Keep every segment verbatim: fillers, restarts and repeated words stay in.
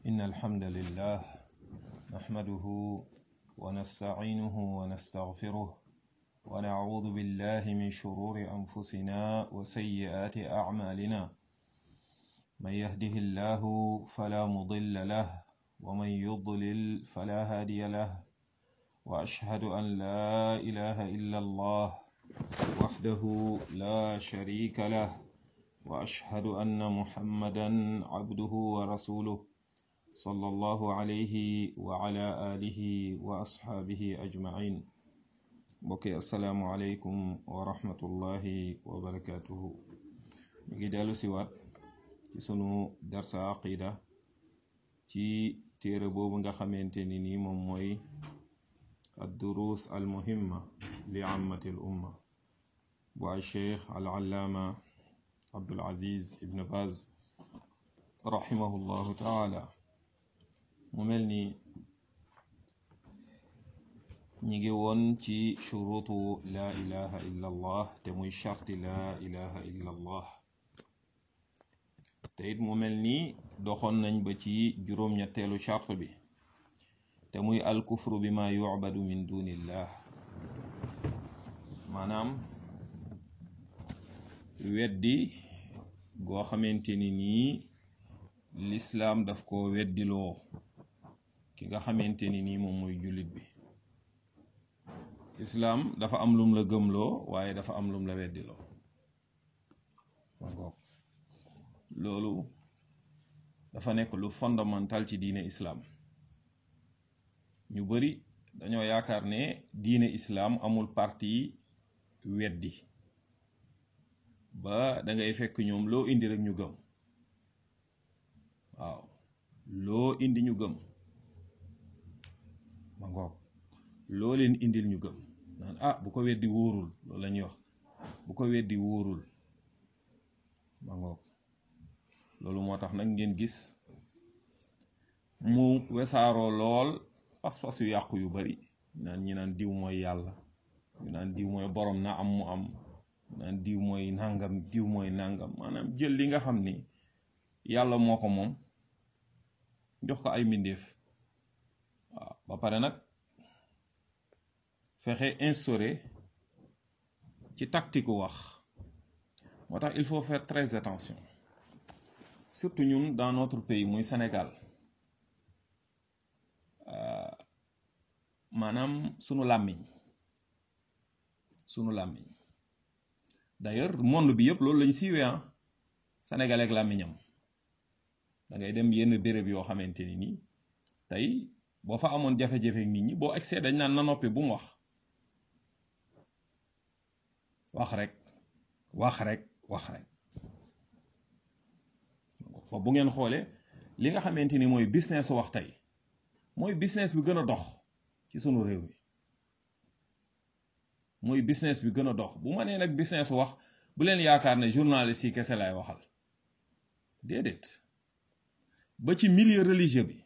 إن الحمد لله نحمده ونستعينه ونستغفره ونعوذ بالله من شرور أنفسنا وسيئات أعمالنا من يهده الله فلا مضل له ومن يضلل فلا هادي له وأشهد أن لا إله إلا الله وحده لا شريك له وأشهد أن محمدا عبده ورسوله صلى الله عليه وعلى آله وأصحابه أجمعين بكي السلام عليكم ورحمة الله وبركاته نجي دالو سيوات ci sunu darsa aqida ci téere boobu nga xamante ni nii moom mooy ad-durus al-muhimma li ammati al-umma bu ay cheikh al-allaama Abdul Aziz Ibn Baz rahimahullahu taala mu mel ni ñi ngi woon ci shurutu la ilaha illa allah te muy sharti la ilaha illa allah te it mu mel ni doxoon nañ ba ci juróom-ñetteelu charte bi te muy alkufru bi ma yu'badu min dunillah maanaam weddi goo xamante ni nii lislaam daf ko weddiloo ki nga xamante ni nii moom mooy jullit bi islaam dafa am lum la gëmloo waaye dafa am lum la weddiloo ma ngoog loolu dafa nekk lu fondamental ci diine islaam ñu bari dañoo yaakaar ne diine islaam amul parti weddi ba da ngay fekk ñoom loo indi rek ñu gëm waaw loo indi ñu gëm ma ngoog loo leen indil ñu gëm naan ah bu ko weddi wóorul loolu la ñuy wax bu ko weddi wóorul ma ngoog loolu moo tax nag ngeen gis mu wesaaroo lool pas-pas yu yàqu yu bari ñu naan ñi naan diw mooy yàlla ñu naan diw mooy borom na am mu am ñu naan diw mooy nangam diw mooy nangam maanaam jël li nga xam ni yàlla moo ko moom jox ko ay mbindeef waaw ba pare nag fexe instauré ci tactique wax moo tax il faut faire très attention surtout ñun dans notre pays muy Sénégal maanaam sunu làmmiñ sunu làmmiñ d'ailleurs monde bi yëpp loolu lañ siiwee ah Sénégal ak làmmiñam da ngay dem yenn béréb yoo xamante ni nii tey boo fa amoon jafe-jafe nit ñi boo accès dañ naan na noppi bu mu wax wax rek wax rek wax rek ba bu ngeen xoolee li nga xamante ni mooy business wax tey mooy business bi gën a dox ci sunu réew mi mooy business bi gën a dox bu ma nee nag business wax bu leen yaakaar ne journaliste yi kese laay waxal déedéet ba ci milieu religieux bi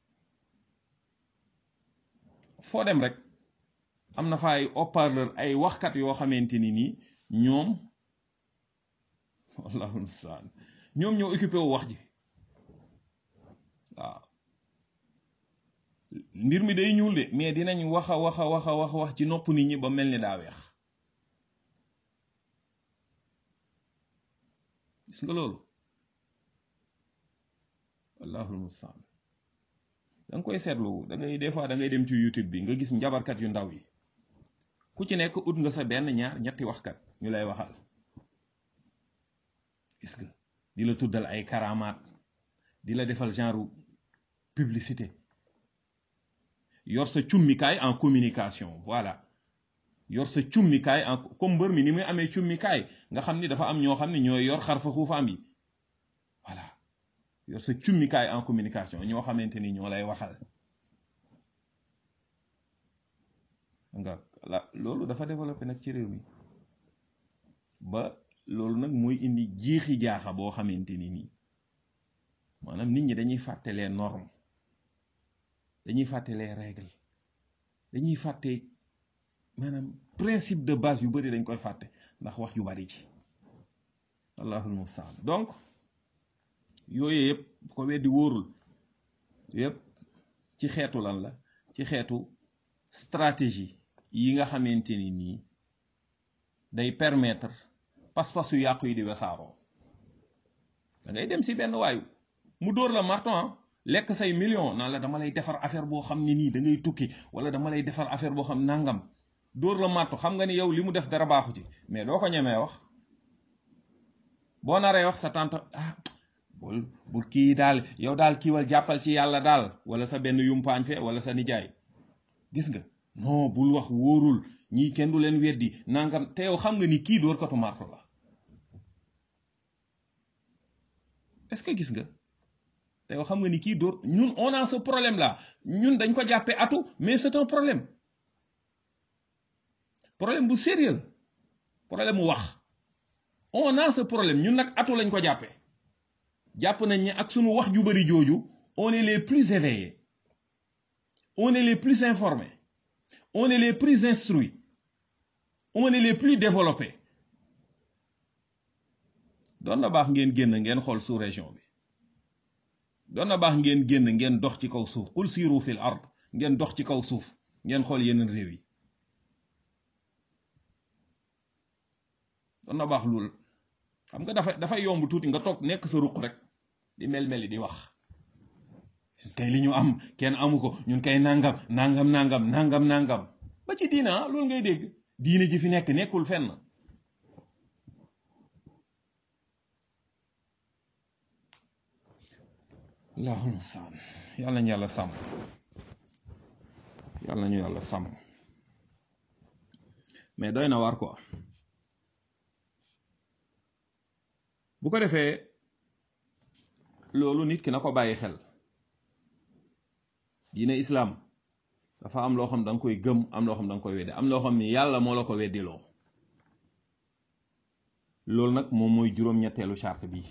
foo dem rek am na fa ay haut-parleur ay waxkat yoo xamante ni nii ñoom wallahu musta'an ñoom ñoo occupé wu wax ji waaw mbir mi day ñuul de mais dinañ wax a wax a wax a wax wax ci nopp nit ñi ba mel ni daa weex gis nga loolu wallahul musta'an da nga koy seetlu da ngay des fois da ngay dem ci YouTube bi nga gis njabarkat yu ndaw yi ku ci nekk ut nga sa benn ñaar ñetti waxkat ñu lay waxal gis nga di la tuddal ay karamaat di la defal genre publicité yor sa cummikaay en communication voilà yor sa cummikaay en comme mbër mi ni muy amee cummikaay nga xam ni dafa am ñoo xam ne ñooy yor xarfa xuufaam yi voilà yor sa cummikaay en communication ñoo xamante ni ñoo lay waxal nga la loolu dafa développé nag ci réew mi ba loolu nag mooy indi jiixi jaaxa boo xamante ni nii maanaam nit ñi dañuy fàtte les normes dañuy fàtte les règles dañuy fàtte maanaam principe de base yu bari dañ koy fàtte ndax wax yu bari ci allahul musta'an donc yooyu yëpp bu ko weddi wóorul yépp ci xeetu lan la ci xeetu stratégie yi nga xamante ni nii day permettre pas-pasu yàqu yi di wesaaroo da ngay dem si benn waayu mu dóor la marton lekk say million naan la dama lay defar affaire boo xam ni nii da ngay tukki wala dama lay defar affaire boo xam nangam dóor la marto xam nga ni yow li mu def dara baaxu ci mais doo ko ñemee wax boo naree wax sa tante ah bul bul kii daal yow daal kiiwal jàppal ci yàlla daal wala sa benn yumpaañ fe wala sa nijaay gis nga non bul wax wóorul ñii kenn du leen weddi nangam te yow xam nga ni kii dóor katu marto la est-ce que gis nga te yow xam nga ni kii dóor ñun on a ce problème là ñun dañ ko jàppee atu mais c'est un problème problème bu sérieux problème mu wax on a ce problème ñun nag atu lañ ko jàppee jàpp nañ ne ak sunu wax ju bari jooju on est les plus éveillés on est les plus informés on est les plus instruits on est les plus développés doon na baax ngeen génn ngeen xool sous région bi doon na baax ngeen génn ngeen dox ci kaw suuf qul siiru fil ard ngeen dox ci kaw suuf ngeen xool yeneen réew yi doon na baax lool xam nga dafa dafa yomb tuuti nga toog nekk sa ruq rek di mel-meli di wax kay li ñu am kenn amu ko ñun kay nangam nangam nangam nangam nangam ba ci diina loolu ngay dégg diine ji fi nekk nekkul fenn allahumma sàmm yàlla ñu yàlla sàmm yàlla ñu yàlla sàmm mais doy na war quoi bu ko defee loolu nit ki na ko bàyyi xel diine islam dafa am loo xam da nga koy gëm am loo xam da nga koy weddi am loo xam ni yàlla moo la ko weddiloo loolu nag moom mooy juróom-ñetteelu charte bi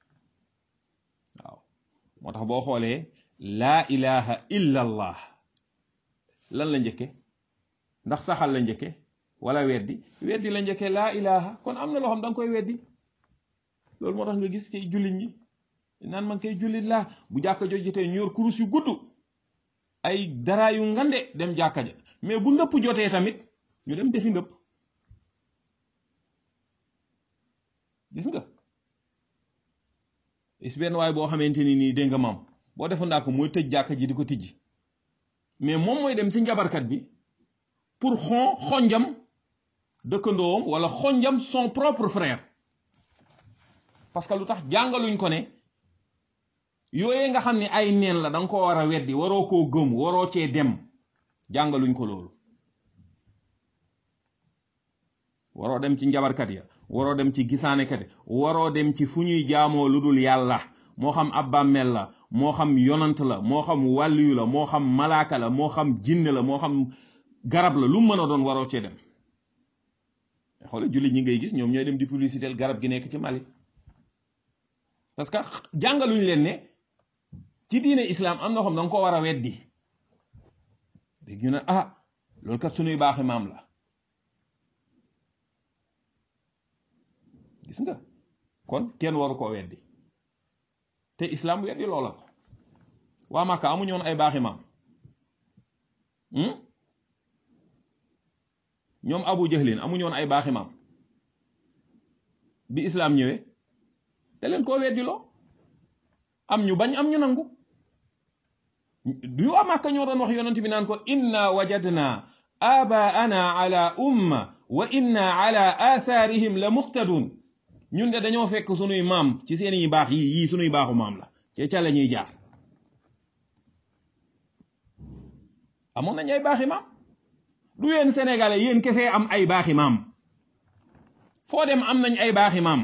waaw moo tax boo xoolee laa ilaha illa allah lan la njëkke ndax saxal la njëkke wala weddi weddi la njëkke laa ilaha kon am na loo xam da nga koy weddi loolu moo tax nga gis kay jullit ñi naan man kay jullit laa bu jàkka joj jotee ñu yor kurus yu gudd ay dara yu ngande dem jàkka ja mais bu ndëpp jotee tamit ñu dem defi ndëpp gis nga is benn waay boo xamante ni nii dégg nga maam boo defa ndaa ko mooy tëj jàkka ji di ko tijji mais moom mooy dem si njabarkat bi pour xon xonjam dëkkandoom wala xonjam son propre frère parce que lu tax jàngaluñ ko ne yooyee nga xam ne ay neen la danga ko war a weddi waroo koo gëm waroo cee dem jàngaluñ ko loolu waroo dem ci njabarkat ya waroo dem ci gisaanekat ya waroo dem ci fu ñuy jaamoo lu dul yàlla moo xam ab bàmmeel la moo xam yonant la moo xam wàlliyu la moo xam malaaka la moo xam jinne la moo xam garab la lu mën a doon waroo cee dem xoole jullit ñi ngay gis ñoom ñooy dem di publicité garab gi nekk ci Mali parce que jàngaluñ leen ne ci diine islam am na xam da nga ko war a weddi dégg ñu ne ah loolu kat suñuy baaxi maam la gis nga kon kenn waru koo weddi te islam weddi loola ko waa Màkka amuñu woon ay baaxi maam ñoom Abu Jahlin amuñu woon ay baaxi maam bi islam ñëwee te leen koo weddi loo am ñu bañ am ñu nangu du waa Màkka ñoo doon wax yonent bi naan ko inna wajadna abaana ala umma wa inna ala atharihim la muqtadun ñun de dañoo fekk sunuy maam ci seeni baax yi yii sunuy baaxu maam la ci ca la ñuy jaar amoon nañ ay baaxi maam du yéen sénégalais yéen kese am ay baaxi maam foo dem am nañ ay baaxi maam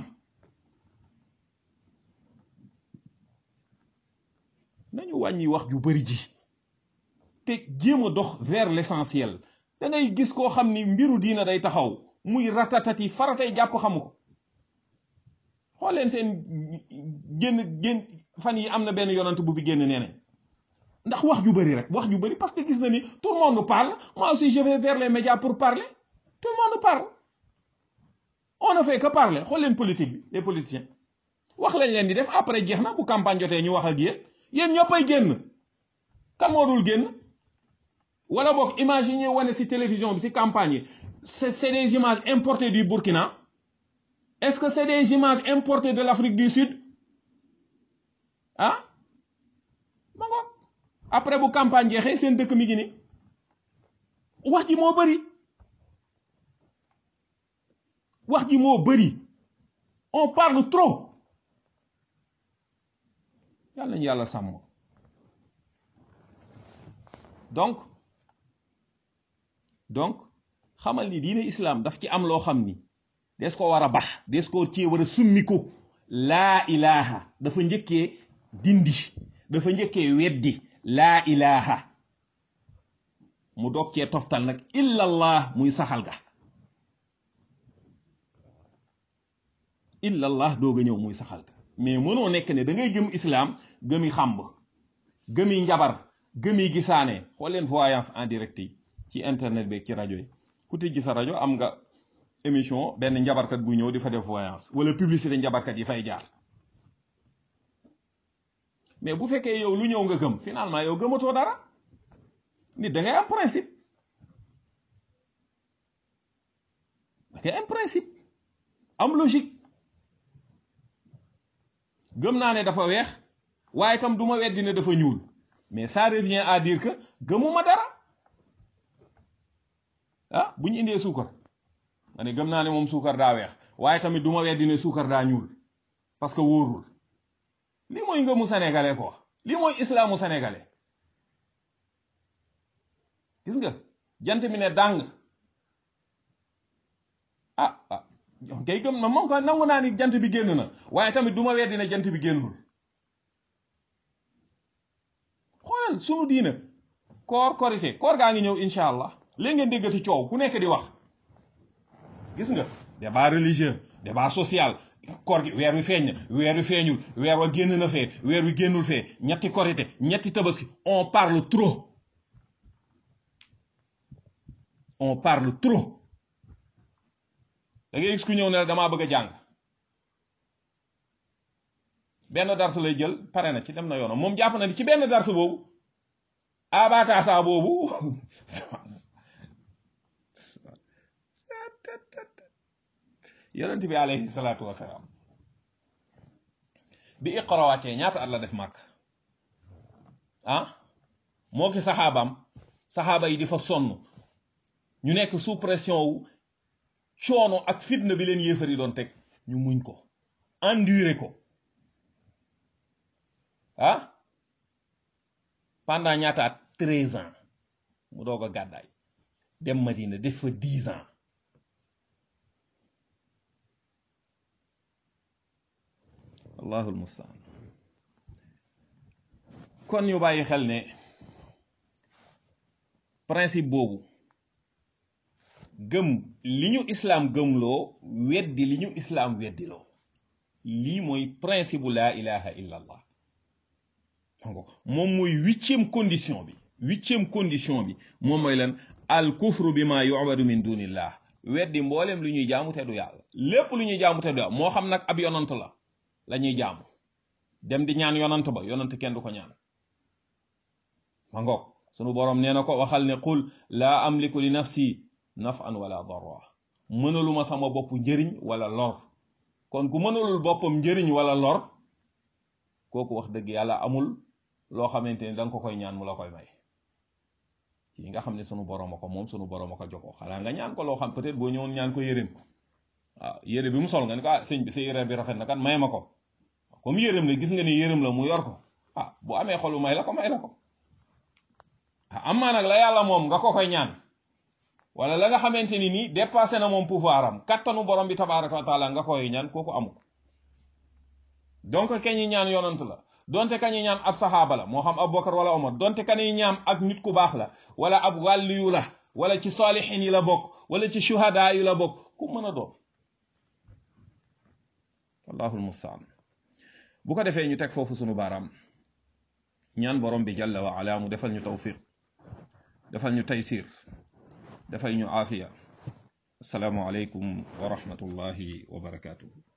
nañu wàññi wax ju bari ji te jéem a dox vers l'essentiel da ngay gis koo xam ni mbiru diina day taxaw muy ratatati faratay jàpp xamu ko xool leen seen génn génn fan yi am na benn yonant bu fi génn nee nañ ndax wax ju bari rek wax ju bari parce que gis na ni tout le monde parle moi aussi je vais vers les médias pour parler tout le monde parle on ne fait que parler xool leen politique bi les politiciens wax lañ leen di def après jeex na bu campagne jotee ñu wax ak yéen yéen ñëppay génn kan moo dul génn wala boog image yi ñuy wane ci télévision bi ci campagne yi c'est c'est des images importées du Burkina est-ce que c'est des images importées de l'Afrique du Sud ah ma ngoog après bu campagne jeexee seen dëkk mi ngi ni wax ji moo bëri wax ji moo bëri on parle trop yàlla nañu yàlla sàmm donc donc xamal ni diine islam daf ci am loo xam ni des ko war a bax des ko ci war a summiku laa ilaha dafa njëkkee dindi dafa njëkkee weddi laa ilaha mu doog cee toftal nag illallah muy saxal ga illallah doog a ñëw muy saxal ga mais mënoo nekk ne da ngay gëm islam gëmi xàmb gëmi njabar gëmi gisaane xool leen voyance en direct yi ci internet bi ci rajo yi ku tijji sa rajo am nga émission benn njabarkat bu ñëw di fa def voyance wala publicité njabarkat yi fay jaar mais bu fekkee yow lu ñëw nga gëm finalement yow gëmatoo dara nit da ngay am principe da ngay am principe am logique gëm naa ne dafa weex waaye tam du ma weddi ne dafa ñuul mais ça revient à dire que gëmuma dara ah bu ñu indee suukar ma ne gëm naa ne moom suukar daa weex waaye tamit du ma weddi ne suukar daa ñuul parce que wóorul lii mooy ngëmu sénégalais quoi lii mooy islaamu sénégalais gis nga jant mi ne dàng ah ah kay gëm na moom ko nangu naa ni jant bi génn na waaye tamit du ma weddi ne jant bi génnul xoolal sunu diina koor korite koor gaa ngi ñëw incha allah léegi ngeen déggati coow ku nekk di wax gis nga débat religieux débat social koor gi weer wi feeñ na weer wi feeñul weer wa génn na fee weer wi génnul fee ñetti korite ñetti tabaski on parle trop on parle trop da ngay gis ku ñëw ne damaa bëgg a jàng benn dars lay jël pare na ci dem na yoonam moom jàpp na ni ci benn dars boobu abakasa boobu yonent bi alayhi salaatu wasalaam bi iqra wàccee ñaata at la def màkk ah moo ki saxaabaam saxaaba yi di fa sonn ñu nekk sous pression wu coono ak fitna bi leen yéefar yi doon teg ñu muñ ko endurer ko ah pendant ñaata at treize ans mu doog a gàddaay dem Madina def fa dix ans allahul mustaan kon ñu bàyyi xel ne principe boobu gëm li ñu islam gëmloo weddi li ñu islam weddiloo lii mooy principe bu laa ilaha illa allah moom mooy huitième condition bi huitième condition bi moom mooy lan al kufru bi ma yu'badu min dunillah weddi mbooleem lu ñuy jaamu te du yàlla lépp lu ñuy jaamu te du yàlla moo xam nag ab yonant la la ñuy jaamu dem di ñaan yonant ba yonant kenn du ko ñaan ma ngoog sunu boroom nee na ko waxal ne qul laa amliku li nafsi naf'an wala darra mënaluma sama bopp njëriñ wala lor kon ku mënalul boppam njëriñ wala lor kooku wax dëgg yàlla amul loo xamante ni da nga ko koy ñaan mu la koy may kii nga xam ne sunu boroom a ko moom sunu boroom a ko joxoo xalaa nga ñaan ko loo xam peut-être boo ñëwoon ñaan ko yéreem waaw yére bi mu sol nga ni ko ah sëñ bi sa yére bi rafet na kat may ma ko comme yéreem la gis nga ni yéreem la mu yor ko ah bu amee xolu may la ko may la ko ah amaa nag la yàlla moom nga ko koy ñaan wala la nga xamante ni nii dépassé na moom pouvoir am kattanu borom bi tabaraka wa taala nga koy ñaan kooku amul donc kañi ñaan yonant la donte kañi ñaan ab saxaaba la moo xam Abubakar wala Omar donte kañi ñaan ak nit ku baax la wala ab wàlliyu la wala ci saalihin yi la bokk wala ci shuhada yi la bokk ku mën a doon wallahul mustaan bu ko defee ñu teg foofu sunu baaraam ñaan borom bi jalla wa ala mu defal ñu tawfiq defal ñu taysir defal ñu aafiya assalaamu aleykum wa rahmatullahi wa barakatuhu